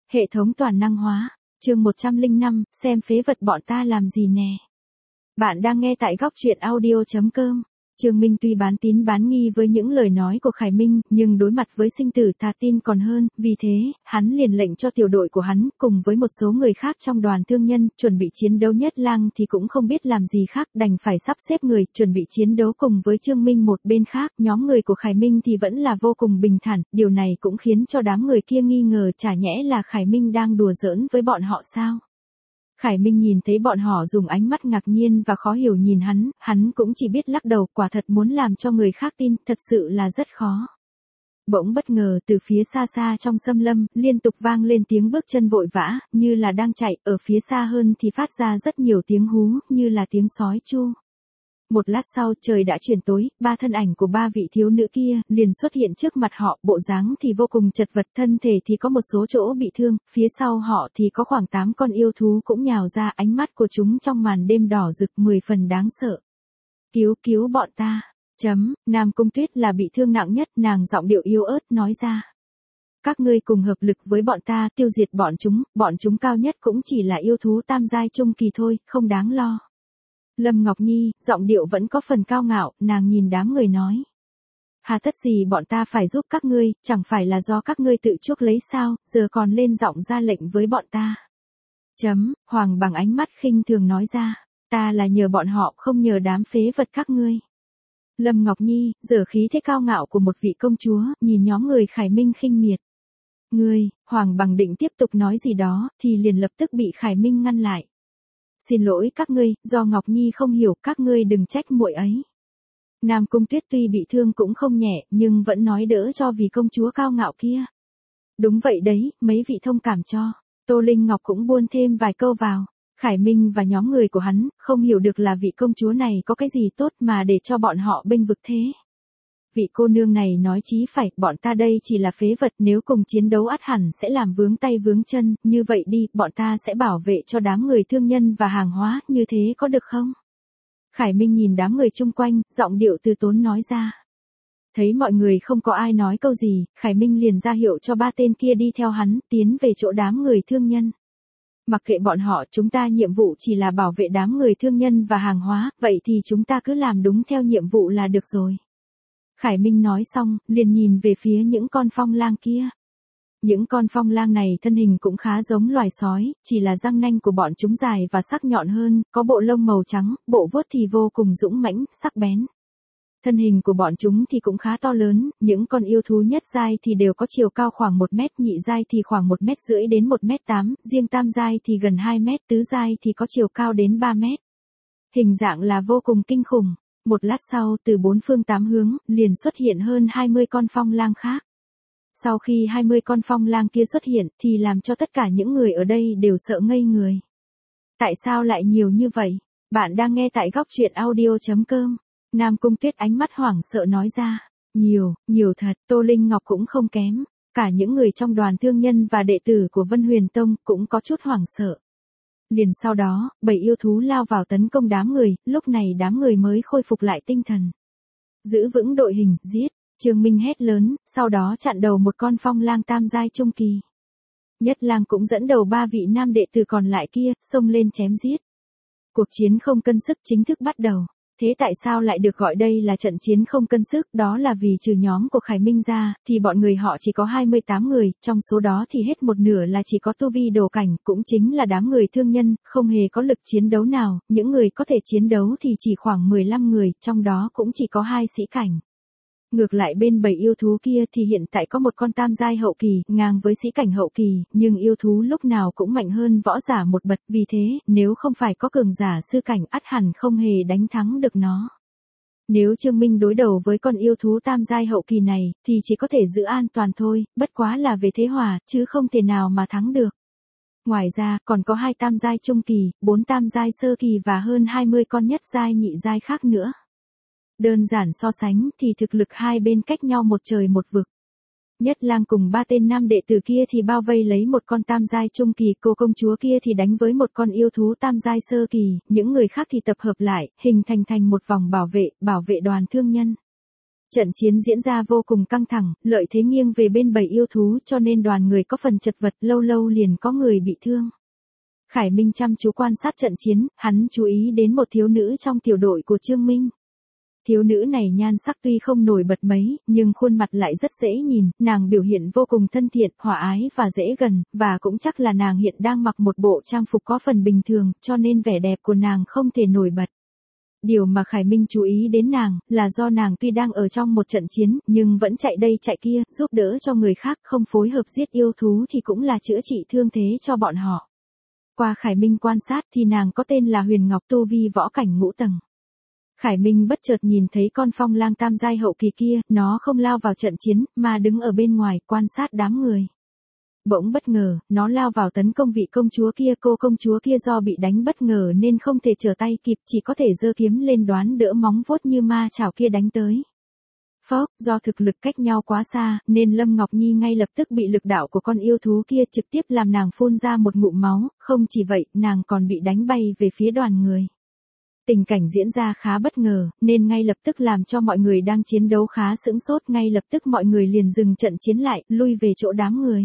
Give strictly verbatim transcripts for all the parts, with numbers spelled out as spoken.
Hệ thống toàn năng hóa, chương một trăm lẻ năm, xem phế vật bọn ta làm gì nè. Bạn đang nghe tại góc truyện audio chấm com. Trương Minh tuy bán tín bán nghi với những lời nói của Khải Minh, nhưng đối mặt với sinh tử thà tin còn hơn, vì thế, hắn liền lệnh cho tiểu đội của hắn, cùng với một số người khác trong đoàn thương nhân, chuẩn bị chiến đấu. Nhất Lang thì cũng không biết làm gì khác, đành phải sắp xếp người, chuẩn bị chiến đấu cùng với Trương Minh một bên khác. Nhóm người của Khải Minh thì vẫn là vô cùng bình thản, điều này cũng khiến cho đám người kia nghi ngờ, chả nhẽ là Khải Minh đang đùa giỡn với bọn họ sao? Khải Minh nhìn thấy bọn họ dùng ánh mắt ngạc nhiên và khó hiểu nhìn hắn, hắn cũng chỉ biết lắc đầu, quả thật muốn làm cho người khác tin, thật sự là rất khó. Bỗng bất ngờ từ phía xa xa trong xâm lâm, liên tục vang lên tiếng bước chân vội vã, như là đang chạy, ở phía xa hơn thì phát ra rất nhiều tiếng hú, như là tiếng sói chu. Một lát sau trời đã chuyển tối, ba thân ảnh của ba vị thiếu nữ kia liền xuất hiện trước mặt họ, bộ dáng thì vô cùng chật vật, thân thể thì có một số chỗ bị thương, phía sau họ thì có khoảng tám con yêu thú cũng nhào ra, ánh mắt của chúng trong màn đêm đỏ rực mười phần đáng sợ. Cứu cứu bọn ta, chấm, Nam Cung Tuyết là bị thương nặng nhất, nàng giọng điệu yếu ớt nói ra. Các ngươi cùng hợp lực với bọn ta tiêu diệt bọn chúng, bọn chúng cao nhất cũng chỉ là yêu thú tam giai trung kỳ thôi, không đáng lo. Lâm Ngọc Nhi, giọng điệu vẫn có phần cao ngạo, nàng nhìn đám người nói. Hà tất gì bọn ta phải giúp các ngươi, chẳng phải là do các ngươi tự chuốc lấy sao, giờ còn lên giọng ra lệnh với bọn ta. Chấm, Hoàng bằng ánh mắt khinh thường nói ra, ta là nhờ bọn họ không nhờ đám phế vật các ngươi. Lâm Ngọc Nhi, giờ khí thế cao ngạo của một vị công chúa, nhìn nhóm người Khải Minh khinh miệt. Ngươi, Hoàng bằng định tiếp tục nói gì đó, thì liền lập tức bị Khải Minh ngăn lại. Xin lỗi các ngươi, do Ngọc Nhi không hiểu, các ngươi đừng trách muội ấy. Nam Cung Tuyết tuy bị thương cũng không nhẹ, nhưng vẫn nói đỡ cho vì công chúa cao ngạo kia. Đúng vậy đấy, mấy vị thông cảm cho. Tô Linh Ngọc cũng buôn thêm vài câu vào. Khải Minh và nhóm người của hắn, không hiểu được là vị công chúa này có cái gì tốt mà để cho bọn họ bênh vực thế. Vị cô nương này nói chí phải, bọn ta đây chỉ là phế vật, nếu cùng chiến đấu ắt hẳn sẽ làm vướng tay vướng chân, như vậy đi, bọn ta sẽ bảo vệ cho đám người thương nhân và hàng hóa, như thế có được không? Khải Minh nhìn đám người chung quanh, giọng điệu từ tốn nói ra. Thấy mọi người không có ai nói câu gì, Khải Minh liền ra hiệu cho ba tên kia đi theo hắn, tiến về chỗ đám người thương nhân. Mặc kệ bọn họ, chúng ta nhiệm vụ chỉ là bảo vệ đám người thương nhân và hàng hóa, vậy thì chúng ta cứ làm đúng theo nhiệm vụ là được rồi. Khải Minh nói xong, liền nhìn về phía những con phong lang kia. Những con phong lang này thân hình cũng khá giống loài sói, chỉ là răng nanh của bọn chúng dài và sắc nhọn hơn, có bộ lông màu trắng, bộ vuốt thì vô cùng dũng mãnh, sắc bén. Thân hình của bọn chúng thì cũng khá to lớn, những con yêu thú nhất giai thì đều có chiều cao khoảng một mét, nhị giai thì khoảng một mét rưỡi đến một mét tám, riêng tam giai thì gần hai mét, tứ giai thì có chiều cao đến ba mét. Hình dạng là vô cùng kinh khủng. Một lát sau, từ bốn phương tám hướng, liền xuất hiện hơn hai mươi con phong lang khác. Sau khi hai mươi con phong lang kia xuất hiện, thì làm cho tất cả những người ở đây đều sợ ngây người. Tại sao lại nhiều như vậy? Bạn đang nghe tại góc truyện audio chấm com. Nam Cung Tuyết ánh mắt hoảng sợ nói ra. Nhiều, nhiều thật, Tô Linh Ngọc cũng không kém. Cả những người trong đoàn thương nhân và đệ tử của Vân Huyền Tông cũng có chút hoảng sợ. Liền sau đó, bảy yêu thú lao vào tấn công đám người, lúc này đám người mới khôi phục lại tinh thần. Giữ vững đội hình, giết, Trương Minh hét lớn, sau đó chặn đầu một con phong lang tam giai trung kỳ. Nhất Lang cũng dẫn đầu ba vị nam đệ tử còn lại kia, xông lên chém giết. Cuộc chiến không cân sức chính thức bắt đầu. Thế tại sao lại được gọi đây là trận chiến không cân sức, đó là vì trừ nhóm của Khải Minh ra, thì bọn người họ chỉ có hai mươi tám người, trong số đó thì hết một nửa là chỉ có tu vi đồ cảnh, cũng chính là đám người thương nhân, không hề có lực chiến đấu nào, những người có thể chiến đấu thì chỉ khoảng mười lăm người, trong đó cũng chỉ có hai sĩ cảnh. Ngược lại bên bầy yêu thú kia thì hiện tại có một con tam giai hậu kỳ, ngang với sĩ cảnh hậu kỳ, nhưng yêu thú lúc nào cũng mạnh hơn võ giả một bậc, vì thế, nếu không phải có cường giả sư cảnh ắt hẳn không hề đánh thắng được nó. Nếu Trương Minh đối đầu với con yêu thú tam giai hậu kỳ này, thì chỉ có thể giữ an toàn thôi, bất quá là về thế hòa, chứ không thể nào mà thắng được. Ngoài ra, còn có hai tam giai trung kỳ, bốn tam giai sơ kỳ và hơn hai mươi con nhất giai nhị giai khác nữa. Đơn giản so sánh thì thực lực hai bên cách nhau một trời một vực. Nhất Lang cùng ba tên nam đệ tử kia thì bao vây lấy một con tam giai trung kỳ, cô công chúa kia thì đánh với một con yêu thú tam giai sơ kỳ, những người khác thì tập hợp lại, hình thành thành một vòng bảo vệ, bảo vệ đoàn thương nhân. Trận chiến diễn ra vô cùng căng thẳng, lợi thế nghiêng về bên bầy yêu thú cho nên đoàn người có phần chật vật, lâu lâu liền có người bị thương. Khải Minh chăm chú quan sát trận chiến, hắn chú ý đến một thiếu nữ trong tiểu đội của Trương Minh. Thiếu nữ này nhan sắc tuy không nổi bật mấy, nhưng khuôn mặt lại rất dễ nhìn, nàng biểu hiện vô cùng thân thiện, hòa ái và dễ gần, và cũng chắc là nàng hiện đang mặc một bộ trang phục có phần bình thường, cho nên vẻ đẹp của nàng không thể nổi bật. Điều mà Khải Minh chú ý đến nàng, là do nàng tuy đang ở trong một trận chiến, nhưng vẫn chạy đây chạy kia, giúp đỡ cho người khác, không phối hợp giết yêu thú thì cũng là chữa trị thương thế cho bọn họ. Qua Khải Minh quan sát thì nàng có tên là Huyền Ngọc, tu vi võ cảnh ngũ tầng. Khải Minh bất chợt nhìn thấy con phong lang tam giai hậu kỳ kia, nó không lao vào trận chiến, mà đứng ở bên ngoài quan sát đám người. Bỗng bất ngờ, nó lao vào tấn công vị công chúa kia, cô công chúa kia do bị đánh bất ngờ nên không thể trở tay kịp, chỉ có thể giơ kiếm lên đoán đỡ móng vuốt như ma chảo kia đánh tới. Phốc, do thực lực cách nhau quá xa, nên Lâm Ngọc Nhi ngay lập tức bị lực đạo của con yêu thú kia trực tiếp làm nàng phun ra một ngụm máu, không chỉ vậy, nàng còn bị đánh bay về phía đoàn người. Tình cảnh diễn ra khá bất ngờ, nên ngay lập tức làm cho mọi người đang chiến đấu khá sững sốt, ngay lập tức mọi người liền dừng trận chiến lại, lui về chỗ đám người.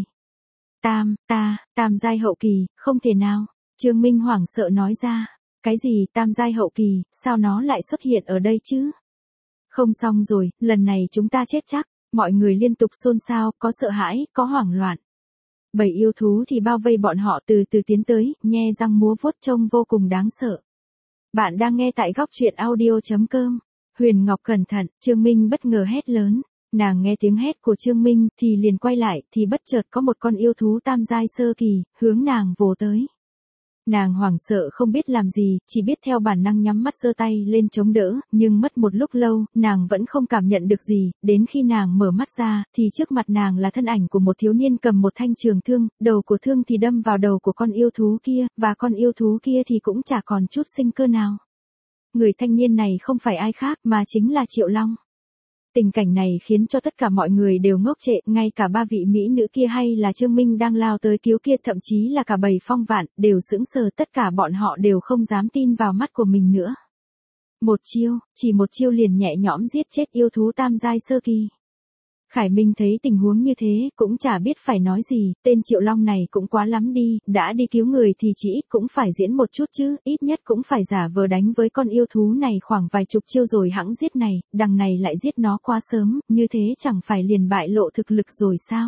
Tam, ta, tam giai hậu kỳ, không thể nào. Trương Minh hoảng sợ nói ra. Cái gì tam giai hậu kỳ, sao nó lại xuất hiện ở đây chứ? Không xong rồi, lần này chúng ta chết chắc. Mọi người liên tục xôn xao, có sợ hãi, có hoảng loạn. Bầy yêu thú thì bao vây bọn họ từ từ tiến tới, nhe răng múa vuốt trông vô cùng đáng sợ. Bạn đang nghe tại góc truyện audio chấm com. Huyền Ngọc cẩn thận, Trương Minh bất ngờ hét lớn. Nàng nghe tiếng hét của Trương Minh thì liền quay lại, thì bất chợt có một con yêu thú tam giai sơ kỳ, hướng nàng vồ tới. Nàng hoảng sợ không biết làm gì, chỉ biết theo bản năng nhắm mắt giơ tay lên chống đỡ, nhưng mất một lúc lâu, nàng vẫn không cảm nhận được gì, đến khi nàng mở mắt ra, thì trước mặt nàng là thân ảnh của một thiếu niên cầm một thanh trường thương, đầu của thương thì đâm vào đầu của con yêu thú kia, và con yêu thú kia thì cũng chả còn chút sinh cơ nào. Người thanh niên này không phải ai khác mà chính là Triệu Long. Tình cảnh này khiến cho tất cả mọi người đều ngốc trệ, ngay cả ba vị mỹ nữ kia hay là Trương Minh đang lao tới cứu kia, thậm chí là cả bầy phong vạn, đều sững sờ, tất cả bọn họ đều không dám tin vào mắt của mình nữa. Một chiêu, chỉ một chiêu liền nhẹ nhõm giết chết yêu thú tam giai sơ kỳ. Khải Minh thấy tình huống như thế, cũng chả biết phải nói gì, tên Triệu Long này cũng quá lắm đi, đã đi cứu người thì chỉ ít cũng phải diễn một chút chứ, ít nhất cũng phải giả vờ đánh với con yêu thú này khoảng vài chục chiêu rồi hẵng giết này, đằng này lại giết nó quá sớm, như thế chẳng phải liền bại lộ thực lực rồi sao?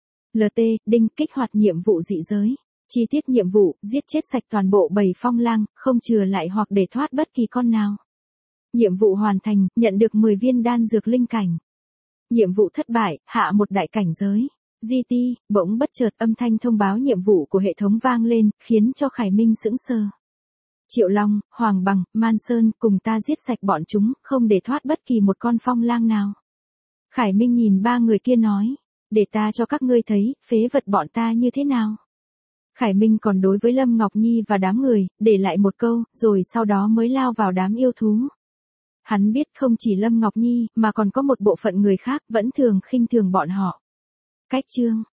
lờ tê, đinh, kích hoạt nhiệm vụ dị giới. Chi tiết nhiệm vụ, giết chết sạch toàn bộ bầy phong lang, không chừa lại hoặc để thoát bất kỳ con nào. Nhiệm vụ hoàn thành, nhận được mười viên đan dược linh cảnh. Nhiệm vụ thất bại, hạ một đại cảnh giới. giê tê, bỗng bất chợt âm thanh thông báo nhiệm vụ của hệ thống vang lên, khiến cho Khải Minh sững sờ. Triệu Long, Hoàng Bằng, Man Sơn, cùng ta giết sạch bọn chúng, không để thoát bất kỳ một con phong lang nào. Khải Minh nhìn ba người kia nói, để ta cho các ngươi thấy, phế vật bọn ta như thế nào. Khải Minh còn đối với Lâm Ngọc Nhi và đám người, để lại một câu, rồi sau đó mới lao vào đám yêu thú. Hắn biết không chỉ Lâm Ngọc Nhi, mà còn có một bộ phận người khác vẫn thường khinh thường bọn họ. Cách chương